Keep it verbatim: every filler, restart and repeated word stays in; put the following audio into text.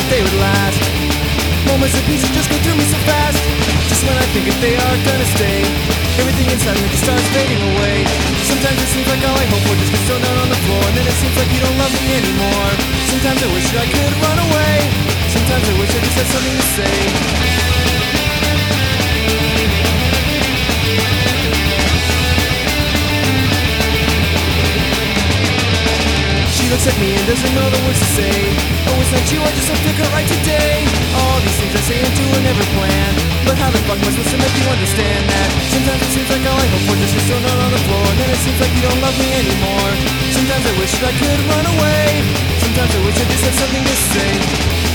they would last. Moments of peace just go through me so fast. Just when I think if they are gonna stay, everything inside me just starts fading away. Sometimes it seems like all I hope for just gets thrown down on the floor, and then it seems like you don't love me anymore. Sometimes I wish that I could run away. Sometimes I wish I just had something to say. She looks at me and doesn't know the words to say. Oh, it's not you, I just don't pick her right today. All these things I say and do and never plan, but how the fuck am I supposed to make you understand that? Sometimes it seems like all I hope for just gets thrown out on the floor, and then it seems like you don't love me anymore. Sometimes I wish that I could run away. Sometimes I wish I just had something to say.